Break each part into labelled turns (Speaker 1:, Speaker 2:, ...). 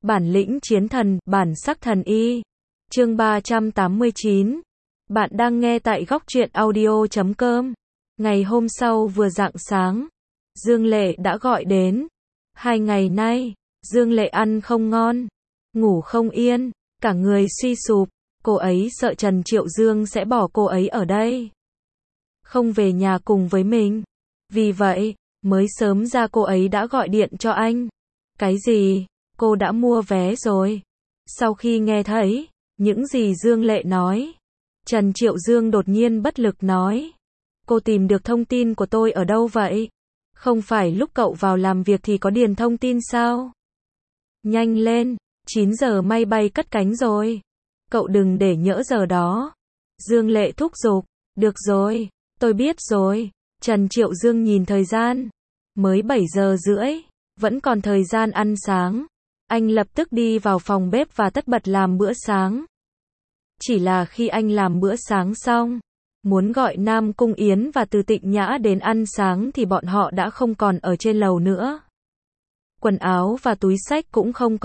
Speaker 1: Bản lĩnh chiến thần, bản sắc thần y. Chương 389. Bạn đang nghe tại góc truyện audio.com. Ngày hôm sau vừa rạng sáng, Dương Lệ đã gọi đến. 2 ngày nay, Dương Lệ ăn không ngon, ngủ không yên, cả người suy sụp. Cô ấy sợ Trần Triệu Dương sẽ bỏ cô ấy ở đây, không về nhà cùng với mình. Vì vậy, mới sớm ra cô ấy đã gọi điện cho anh. Cái gì? Cô đã mua vé rồi. Sau khi nghe thấy những gì Dương Lệ nói, Trần Triệu Dương đột nhiên bất lực nói. Cô tìm được thông tin của tôi ở đâu vậy? Không phải lúc cậu vào làm việc thì có điền thông tin sao? Nhanh lên, 9 giờ máy bay cất cánh rồi. Cậu đừng để nhỡ giờ đó. Dương Lệ thúc giục. Được rồi, tôi biết rồi. Trần Triệu Dương nhìn thời gian. Mới 7 giờ rưỡi, vẫn còn thời gian ăn sáng. Anh lập tức đi vào phòng bếp và tất bật làm bữa sáng. Chỉ là khi anh làm bữa sáng xong, muốn gọi Nam Cung Yến và Từ Tịnh Nhã đến ăn sáng thì bọn họ đã không còn ở trên lầu nữa. Quần áo và túi xách cũng không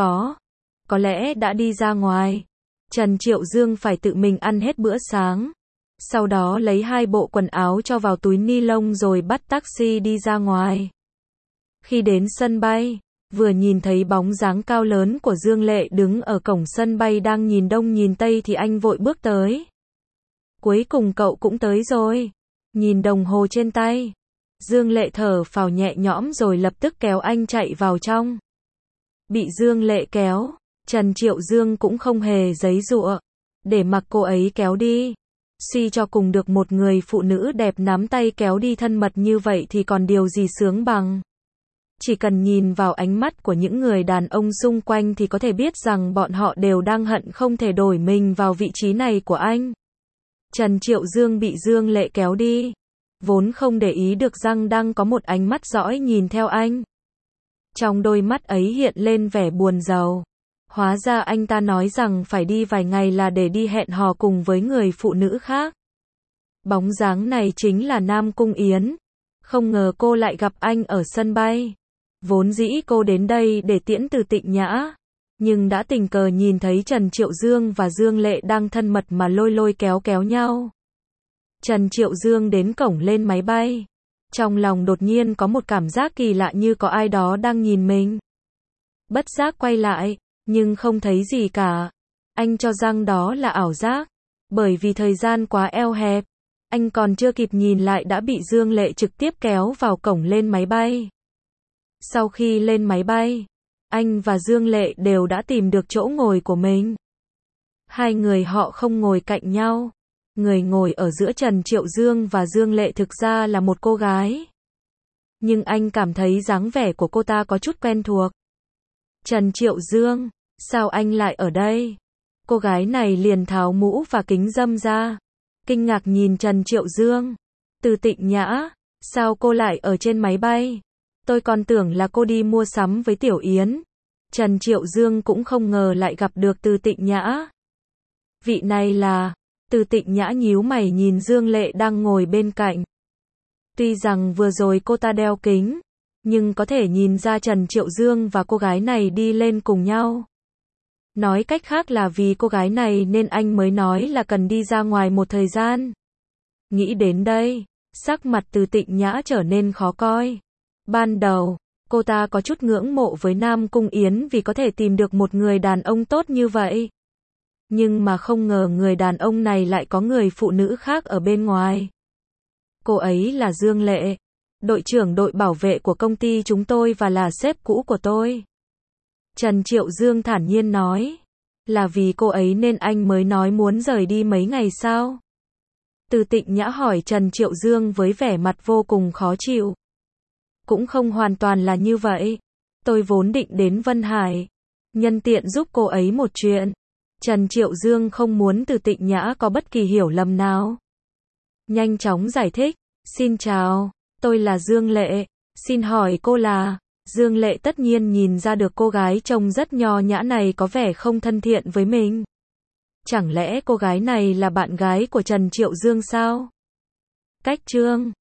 Speaker 1: có lẽ đã đi ra ngoài. Trần Triệu Dương phải tự mình ăn hết bữa sáng. Sau đó lấy 2 bộ quần áo cho vào túi ni lông rồi bắt taxi đi ra ngoài. Khi đến sân bay, vừa nhìn thấy bóng dáng cao lớn của Dương Lệ đứng ở cổng sân bay đang nhìn đông nhìn tây thì anh vội bước tới. Cuối cùng cậu cũng tới rồi. Nhìn đồng hồ trên tay, Dương Lệ thở phào nhẹ nhõm rồi lập tức kéo anh chạy vào trong. Bị Dương Lệ kéo, Trần Triệu Dương cũng không hề giãy giụa, để mặc cô ấy kéo đi. Suy cho cùng được một người phụ nữ đẹp nắm tay kéo đi thân mật như vậy thì còn điều gì sướng bằng. Chỉ cần nhìn vào ánh mắt của những người đàn ông xung quanh thì có thể biết rằng bọn họ đều đang hận không thể đổi mình vào vị trí này của anh. Trần Triệu Dương bị Dương Lệ kéo đi, vốn không để ý được rằng đang có một ánh mắt dõi nhìn theo anh. Trong đôi mắt ấy hiện lên vẻ buồn rầu. Hóa ra anh ta nói rằng phải đi vài ngày là để đi hẹn hò cùng với người phụ nữ khác. Bóng dáng này chính là Nam Cung Yến. Không ngờ cô lại gặp anh ở sân bay. Vốn dĩ cô đến đây để tiễn Từ Tịnh Nhã, nhưng đã tình cờ nhìn thấy Trần Triệu Dương và Dương Lệ đang thân mật mà lôi lôi kéo kéo nhau. Trần Triệu Dương đến cổng lên máy bay. Trong lòng đột nhiên có một cảm giác kỳ lạ như có ai đó đang nhìn mình. Bất giác quay lại, nhưng không thấy gì cả. Anh cho rằng đó là ảo giác, bởi vì thời gian quá eo hẹp. Anh còn chưa kịp nhìn lại đã bị Dương Lệ trực tiếp kéo vào cổng lên máy bay. Sau khi lên máy bay, anh và Dương Lệ đều đã tìm được chỗ ngồi của mình. Hai người họ không ngồi cạnh nhau. Người ngồi ở giữa Trần Triệu Dương và Dương Lệ thực ra là một cô gái. Nhưng anh cảm thấy dáng vẻ của cô ta có chút quen thuộc. Trần Triệu Dương, sao anh lại ở đây? Cô gái này liền tháo mũ và kính râm ra, kinh ngạc nhìn Trần Triệu Dương. Từ Tịnh Nhã, sao cô lại ở trên máy bay? Tôi còn tưởng là cô đi mua sắm với Tiểu Yến. Trần Triệu Dương cũng không ngờ lại gặp được Từ Tịnh Nhã. Vị này là... Từ Tịnh Nhã nhíu mày nhìn Dương Lệ đang ngồi bên cạnh. Tuy rằng vừa rồi cô ta đeo kính, nhưng có thể nhìn ra Trần Triệu Dương và cô gái này đi lên cùng nhau. Nói cách khác là vì cô gái này nên anh mới nói là cần đi ra ngoài một thời gian. Nghĩ đến đây, sắc mặt Từ Tịnh Nhã trở nên khó coi. Ban đầu, cô ta có chút ngưỡng mộ với Nam Cung Yến vì có thể tìm được một người đàn ông tốt như vậy. Nhưng mà không ngờ người đàn ông này lại có người phụ nữ khác ở bên ngoài. Cô ấy là Dương Lệ, đội trưởng đội bảo vệ của công ty chúng tôi và là sếp cũ của tôi. Trần Triệu Dương thản nhiên nói. Là vì cô ấy nên anh mới nói muốn rời đi mấy ngày sao? Từ Tịnh Nhã hỏi Trần Triệu Dương với vẻ mặt vô cùng khó chịu. Cũng không hoàn toàn là như vậy. Tôi vốn định đến Vân Hải, nhân tiện giúp cô ấy một chuyện. Trần Triệu Dương không muốn Từ Tịnh Nhã có bất kỳ hiểu lầm nào. Nhanh chóng giải thích. Xin chào, tôi là Dương Lệ. Xin hỏi cô là... Dương Lệ tất nhiên nhìn ra được cô gái trông rất nho nhã này có vẻ không thân thiện với mình. Chẳng lẽ cô gái này là bạn gái của Trần Triệu Dương sao? Cách Trương,